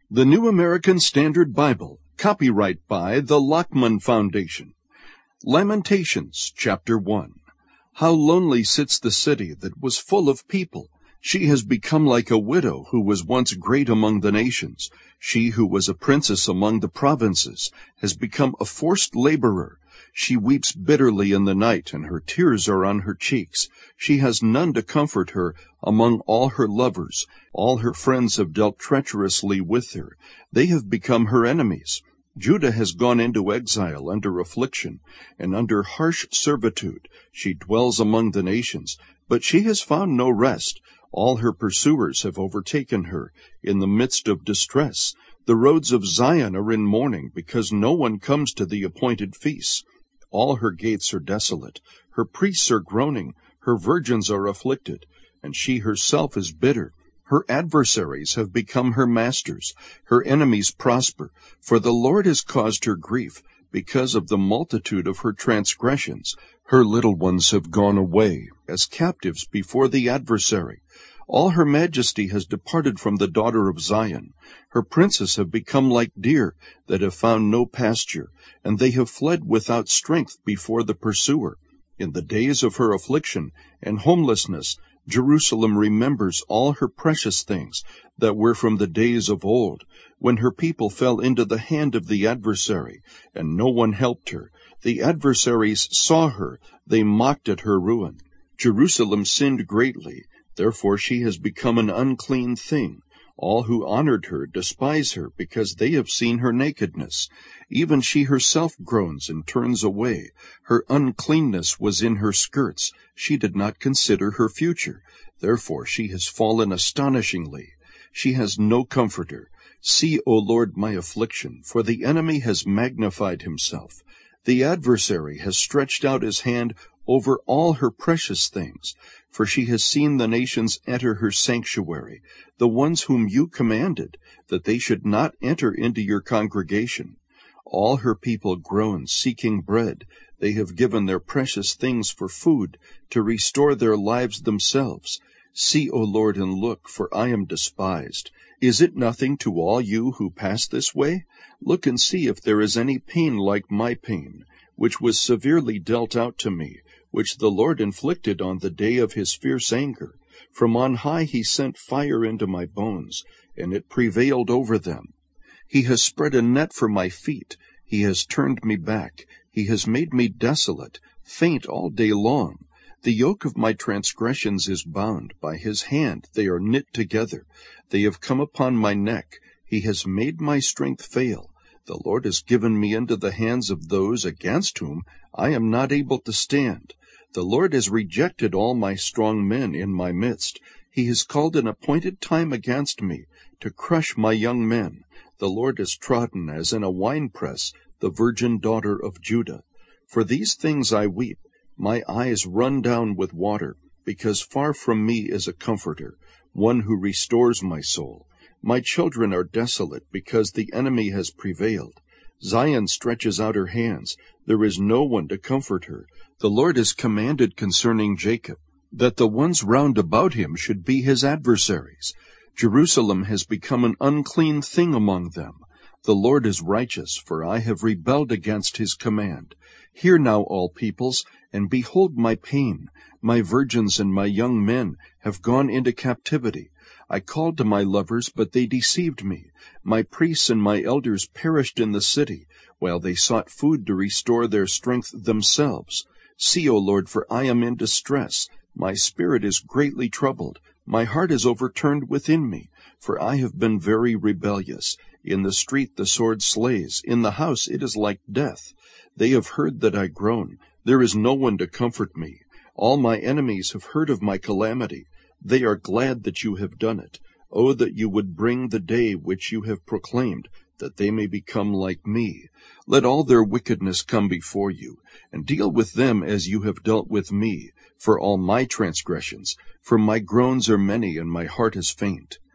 The New American Standard Bible, copyright by the Lockman Foundation. Lamentations, chapter 1. How lonely sits the city that was full of people! She has become like a widow who was once great among the nations. She who was a princess among the provinces has become a forced laborer. She weeps bitterly in the night, and her tears are on her cheeks. She has none to comfort her among all her lovers. All her friends have dealt treacherously with her. They have become her enemies. Judah has gone into exile under affliction, and under harsh servitude. She dwells among the nations, but she has found no rest. All her pursuers have overtaken her in the midst of distress. The roads of Zion are in mourning, because no one comes to the appointed feasts. All her gates are desolate. Her priests are groaning. Her virgins are afflicted, and she herself is bitter. Her adversaries have become her masters. Her enemies prosper, for the Lord has caused her grief because of the multitude of her transgressions. Her little ones have gone away as captives before the adversary. All her majesty has departed from the daughter of Zion. Her princes have become like deer that have found no pasture, and they have fled without strength before the pursuer. In the days of her affliction and homelessness, Jerusalem remembers all her precious things that were from the days of old, when her people fell into the hand of the adversary, and no one helped her. The adversaries saw her, they mocked at her ruin. Jerusalem sinned greatly, therefore she has become an unclean thing. All who honored her despise her, because they have seen her nakedness. Even she herself groans and turns away. Her uncleanness was in her skirts. She did not consider her future. Therefore she has fallen astonishingly. She has no comforter. See, O Lord, my affliction, for the enemy has magnified himself. The adversary has stretched out his hand over all her precious things, for she has seen the nations enter her sanctuary, the ones whom you commanded, that they should not enter into your congregation. All her people groan, seeking bread. They have given their precious things for food, to restore their lives themselves. See, O Lord, and look, for I am despised. Is it nothing to all you who pass this way? Look and see if there is any pain like my pain, which was severely dealt out to me, which the Lord inflicted on the day of his fierce anger. From on high he sent fire into my bones, and it prevailed over them. He has spread a net for my feet. He has turned me back. He has made me desolate, faint all day long. The yoke of my transgressions is bound. By his hand they are knit together. They have come upon my neck. He has made my strength fail. The Lord has given me into the hands of those against whom I am not able to stand. The Lord has rejected all my strong men in my midst. He has called an appointed time against me, to crush my young men. The Lord has trodden as in a winepress the virgin daughter of Judah. For these things I weep. My eyes run down with water, because far from me is a comforter, one who restores my soul. My children are desolate, because the enemy has prevailed. Zion stretches out her hands. There is no one to comfort her. The Lord has commanded concerning Jacob, that the ones round about him should be his adversaries. Jerusalem has become an unclean thing among them. The Lord is righteous, for I have rebelled against his command. Hear now, all peoples, and behold my pain. My virgins and my young men have gone into captivity. I called to my lovers, but they deceived me. My priests and my elders perished in the city, while they sought food to restore their strength themselves. See, O Lord, for I am in distress. My spirit is greatly troubled. My heart is overturned within me, for I have been very rebellious. In the street the sword slays. In the house it is like death. They have heard that I groan. There is no one to comfort me. All my enemies have heard of my calamity. They are glad that you have done it. Oh, that you would bring the day which you have proclaimed, that they may become like me. Let all their wickedness come before you, and deal with them as you have dealt with me, for all my transgressions, for my groans are many, and my heart is faint.